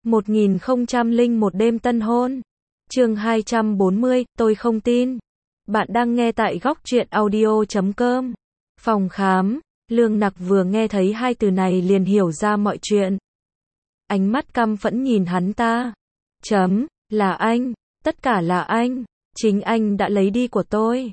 1001 đêm tân hôn. Chương 240, tôi không tin. Bạn đang nghe tại góc truyện audio.com. Phòng khám, Lương Nặc vừa nghe thấy hai từ này liền hiểu ra mọi chuyện. Ánh mắt căm phẫn nhìn hắn ta. Là anh, tất cả là anh, chính anh đã lấy đi của tôi.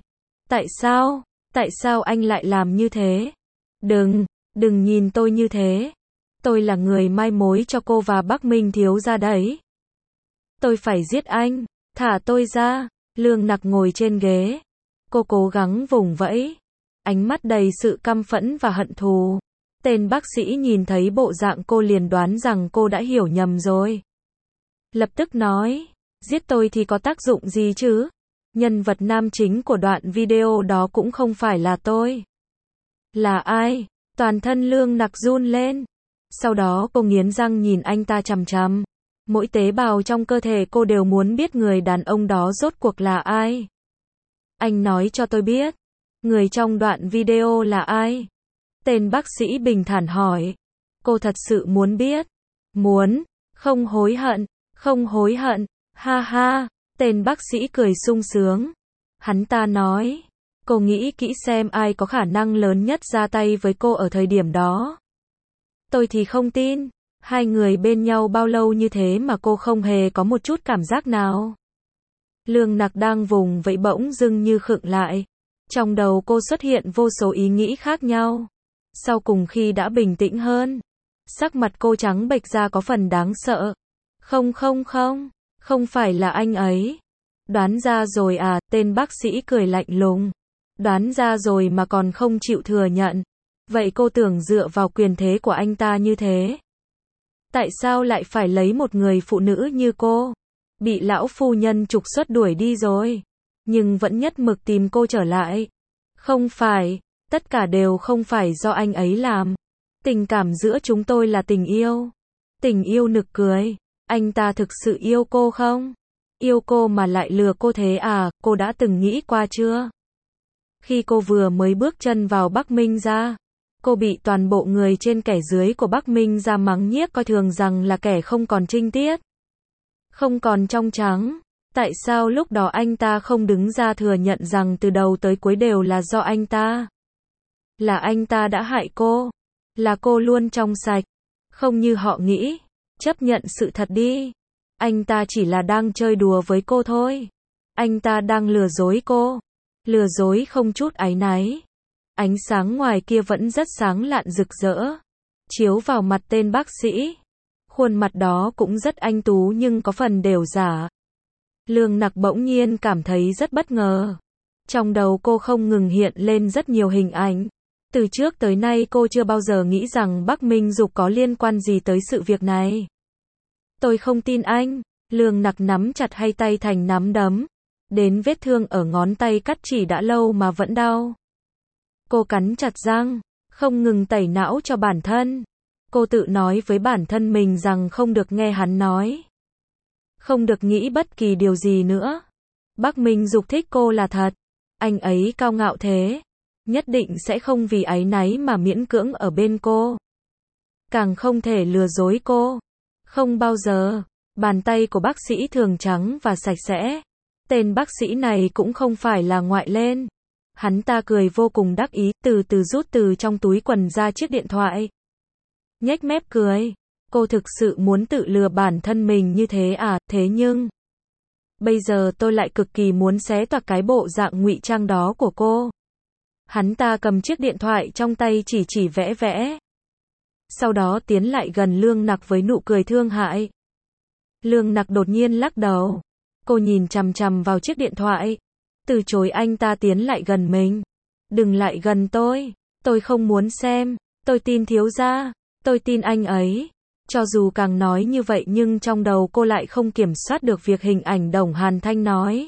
Tại sao anh lại làm như thế? Đừng nhìn tôi như thế. Tôi là người mai mối cho cô và Bắc Minh thiếu gia đấy. Tôi phải giết anh, thả tôi ra. Lương Nặc ngồi trên ghế. Cô cố gắng vùng vẫy, ánh mắt đầy sự căm phẫn và hận thù. Tên bác sĩ nhìn thấy bộ dạng cô liền đoán rằng cô đã hiểu nhầm rồi. Lập tức nói, giết tôi thì có tác dụng gì chứ? Nhân vật nam chính của đoạn video đó cũng không phải là tôi. Là ai? Toàn thân Lương Nặc run lên. Sau đó cô nghiến răng nhìn anh ta chằm chằm. Mỗi tế bào trong cơ thể cô đều muốn biết người đàn ông đó rốt cuộc là ai. Anh nói cho tôi biết, người trong đoạn video là ai? Tên bác sĩ bình thản hỏi. Cô thật sự muốn biết? Muốn, không hối hận, ha ha. Tên bác sĩ cười sung sướng. Hắn ta nói, cô nghĩ kỹ xem ai có khả năng lớn nhất ra tay với cô ở thời điểm đó. Tôi thì không tin, hai người bên nhau bao lâu như thế mà cô không hề có một chút cảm giác nào. Lương Nặc đang vùng vẫy bỗng dưng như khựng lại. Trong đầu cô xuất hiện vô số ý nghĩ khác nhau. Sau cùng khi đã bình tĩnh hơn, sắc mặt cô trắng bệch ra có phần đáng sợ. Không phải là anh ấy. Đoán ra rồi à? Tên bác sĩ cười lạnh lùng. Đoán ra rồi mà còn không chịu thừa nhận. Vậy cô tưởng dựa vào quyền thế của anh ta như thế? Tại sao lại phải lấy một người phụ nữ như cô? Bị lão phu nhân trục xuất đuổi đi rồi, nhưng vẫn nhất mực tìm cô trở lại. Không phải, tất cả đều không phải do anh ấy làm. Tình cảm giữa chúng tôi là tình yêu. Tình yêu nực cười. Anh ta thực sự yêu cô không? Yêu cô mà lại lừa cô thế à? Cô đã từng nghĩ qua chưa? Khi cô vừa mới bước chân vào Bắc Minh gia, cô bị toàn bộ người trên kẻ dưới của Bắc Minh gia mắng nhiếc coi thường rằng là kẻ không còn trinh tiết, không còn trong trắng. Tại sao lúc đó anh ta không đứng ra thừa nhận rằng từ đầu tới cuối đều là do anh ta? Là anh ta đã hại cô. Là cô luôn trong sạch. Không như họ nghĩ. Chấp nhận sự thật đi. Anh ta chỉ là đang chơi đùa với cô thôi. Anh ta đang lừa dối cô. Lừa dối không chút áy náy. Ánh sáng ngoài kia vẫn rất sáng lạn rực rỡ, chiếu vào mặt tên bác sĩ. Khuôn mặt đó cũng rất anh tú nhưng có phần đều giả. Lương Nặc bỗng nhiên cảm thấy rất bất ngờ. Trong đầu cô không ngừng hiện lên rất nhiều hình ảnh. Từ trước tới nay cô chưa bao giờ nghĩ rằng Bắc Minh Dục có liên quan gì tới sự việc này. Tôi không tin anh. Lương Nặc nắm chặt hai tay thành nắm đấm. Đến vết thương ở ngón tay cắt chỉ đã lâu mà vẫn đau. Cô cắn chặt răng, không ngừng tẩy não cho bản thân. Cô tự nói với bản thân mình rằng không được nghe hắn nói. Không được nghĩ bất kỳ điều gì nữa. Bắc Minh Dục thích cô là thật. Anh ấy cao ngạo thế. Nhất định sẽ không vì áy náy mà miễn cưỡng ở bên cô. Càng không thể lừa dối cô. Không bao giờ. Bàn tay của bác sĩ thường trắng và sạch sẽ. Tên bác sĩ này cũng không phải là ngoại lên. Hắn ta cười vô cùng đắc ý, từ từ rút từ trong túi quần ra chiếc điện thoại. Nhếch mép cười. Cô thực sự muốn tự lừa bản thân mình như thế à? Thế nhưng bây giờ tôi lại cực kỳ muốn xé toạc cái bộ dạng ngụy trang đó của cô. Hắn ta cầm chiếc điện thoại trong tay chỉ vẽ. Sau đó tiến lại gần Lương Nặc với nụ cười thương hại. Lương Nặc đột nhiên lắc đầu. Cô nhìn chằm chằm vào chiếc điện thoại. Từ chối anh ta tiến lại gần mình. Đừng lại gần tôi không muốn xem. Tôi tin thiếu gia. Tôi tin anh ấy. Cho dù càng nói như vậy nhưng trong đầu cô lại không kiểm soát được việc hình ảnh Đồng Hàn Thanh nói.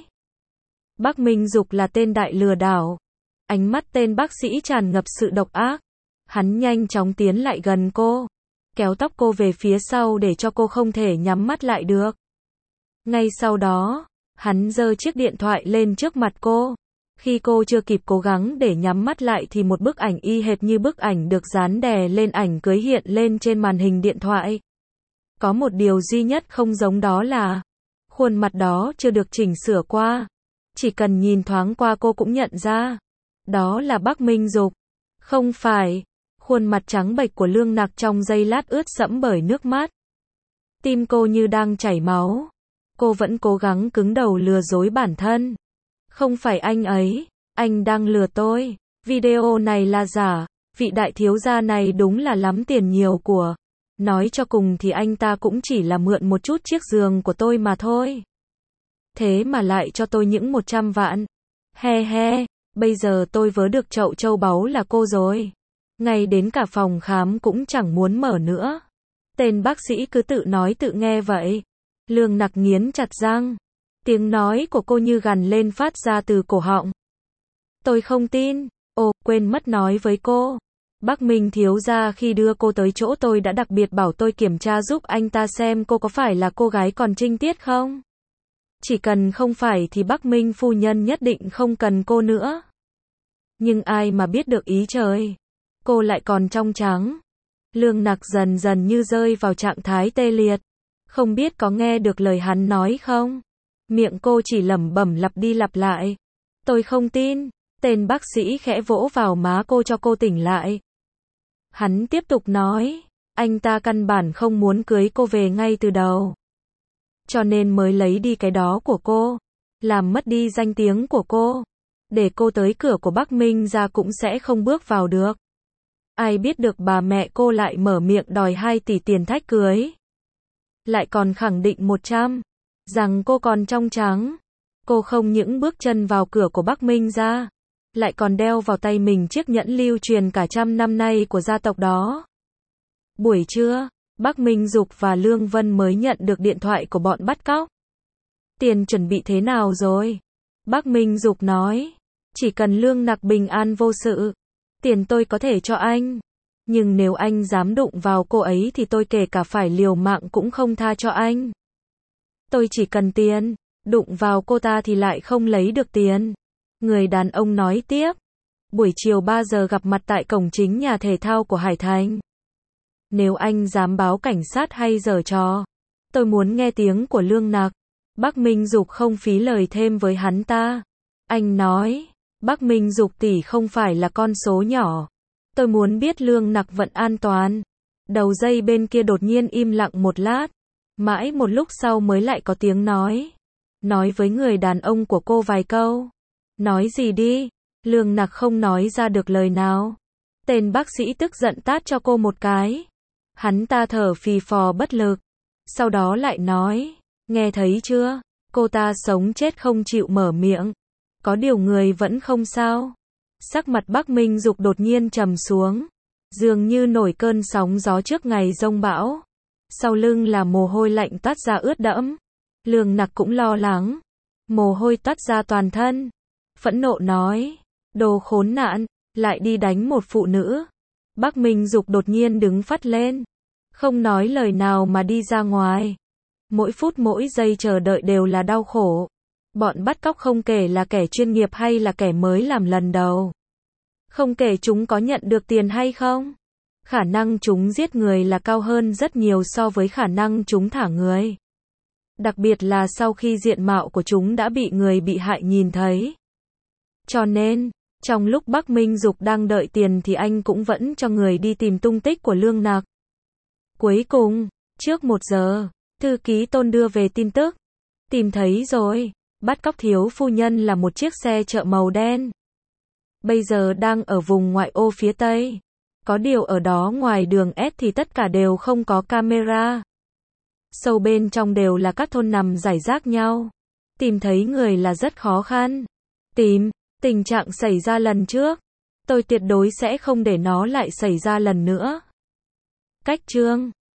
Bắc Minh Dục là tên đại lừa đảo. Ánh mắt tên bác sĩ tràn ngập sự độc ác. Hắn nhanh chóng tiến lại gần cô, kéo tóc cô về phía sau để cho cô không thể nhắm mắt lại được. Ngay sau đó, hắn giơ chiếc điện thoại lên trước mặt cô. Khi cô chưa kịp cố gắng để nhắm mắt lại thì một bức ảnh y hệt như bức ảnh được dán đè lên ảnh cưới hiện lên trên màn hình điện thoại. Có một điều duy nhất không giống đó là khuôn mặt đó chưa được chỉnh sửa qua. Chỉ cần nhìn thoáng qua cô cũng nhận ra. Đó là Bắc Minh Dục. Không phải. Khuôn mặt trắng bệch của Lương Nặc trong giây lát ướt sẫm bởi nước mắt. Tim cô như đang chảy máu. Cô vẫn cố gắng cứng đầu lừa dối bản thân. Không phải anh ấy, anh đang lừa tôi. Video này là giả, vị đại thiếu gia này đúng là lắm tiền nhiều của. Nói cho cùng thì anh ta cũng chỉ là mượn một chút chiếc giường của tôi mà thôi. Thế mà lại cho tôi những 100 vạn. He he, bây giờ tôi vớ được chậu châu báu là cô rồi. Ngay đến cả phòng khám cũng chẳng muốn mở nữa. Tên bác sĩ cứ tự nói tự nghe vậy. Lương Nặc nghiến chặt răng. Tiếng nói của cô như gằn lên phát ra từ cổ họng. Tôi không tin. Ồ, quên mất nói với cô. Bắc Minh thiếu gia khi đưa cô tới chỗ tôi đã đặc biệt bảo tôi kiểm tra giúp anh ta xem cô có phải là cô gái còn trinh tiết không. Chỉ cần không phải thì Bắc Minh phu nhân nhất định không cần cô nữa. Nhưng ai mà biết được ý trời. Cô lại còn trong trắng. Lương Nặc dần dần như rơi vào trạng thái tê liệt. Không biết có nghe được lời hắn nói không? Miệng cô chỉ lẩm bẩm lặp đi lặp lại. Tôi không tin. Tên bác sĩ khẽ vỗ vào má cô cho cô tỉnh lại. Hắn tiếp tục nói. Anh ta căn bản không muốn cưới cô về ngay từ đầu. Cho nên mới lấy đi cái đó của cô. Làm mất đi danh tiếng của cô. Để cô tới cửa của Bắc Minh ra cũng sẽ không bước vào được. Ai biết được bà mẹ cô lại mở miệng đòi 2 tỷ tiền thách cưới. Lại còn khẳng định 100. Rằng cô còn trong trắng. Cô không những bước chân vào cửa của Bắc Minh ra. Lại còn đeo vào tay mình chiếc nhẫn lưu truyền cả trăm năm nay của gia tộc đó. Buổi trưa, Bắc Minh Dục và Lương Vân mới nhận được điện thoại của bọn bắt cóc. Tiền chuẩn bị thế nào rồi? Bắc Minh Dục nói. Chỉ cần Lương Nặc bình an vô sự. Tiền tôi có thể cho anh. Nhưng nếu anh dám đụng vào cô ấy thì tôi kể cả phải liều mạng cũng không tha cho anh. Tôi chỉ cần tiền. Đụng vào cô ta thì lại không lấy được tiền. Người đàn ông nói tiếp. Buổi chiều 3 giờ gặp mặt tại cổng chính nhà thể thao của Hải Thành. Nếu anh dám báo cảnh sát hay giở trò, tôi muốn nghe tiếng của Lương Nặc. Bắc Minh Dục không phí lời thêm với hắn ta. Anh nói, Bắc Minh Dục tỷ không phải là con số nhỏ. Tôi muốn biết Lương Nặc vẫn an toàn. Đầu dây bên kia đột nhiên im lặng một lát. Mãi một lúc sau mới lại có tiếng nói. Nói với người đàn ông của cô vài câu. Nói gì đi? Lương Nặc không nói ra được lời nào. Tên bác sĩ tức giận tát cho cô một cái. Hắn ta thở phì phò bất lực. Sau đó lại nói. Nghe thấy chưa? Cô ta sống chết không chịu mở miệng. Có điều người vẫn không sao. Sắc mặt Bắc Minh Dục đột nhiên trầm xuống. Dường như nổi cơn sóng gió trước ngày giông bão. Sau lưng là mồ hôi lạnh toát ra ướt đẫm. Lương Nặc cũng lo lắng. Mồ hôi toát ra toàn thân. Phẫn nộ nói. Đồ khốn nạn, lại đi đánh một phụ nữ. Bắc Minh Dục đột nhiên đứng phắt lên. Không nói lời nào mà đi ra ngoài. Mỗi phút mỗi giây chờ đợi đều là đau khổ. Bọn bắt cóc không kể là kẻ chuyên nghiệp hay là kẻ mới làm lần đầu. Không kể chúng có nhận được tiền hay không. Khả năng chúng giết người là cao hơn rất nhiều so với khả năng chúng thả người. Đặc biệt là sau khi diện mạo của chúng đã bị người bị hại nhìn thấy. Cho nên, trong lúc Bắc Minh Dục đang đợi tiền thì anh cũng vẫn cho người đi tìm tung tích của Lương Nặc. Cuối cùng, trước 1 giờ, thư ký Tôn đưa về tin tức. Tìm thấy rồi, bắt cóc thiếu phu nhân là một chiếc xe chợ màu đen. Bây giờ đang ở vùng ngoại ô phía Tây. Có điều ở đó ngoài đường S thì tất cả đều không có camera. Sâu bên trong đều là các thôn nằm rải rác nhau. Tìm thấy người là rất khó khăn. Tình trạng xảy ra lần trước. Tôi tuyệt đối sẽ không để nó lại xảy ra lần nữa. Cách chương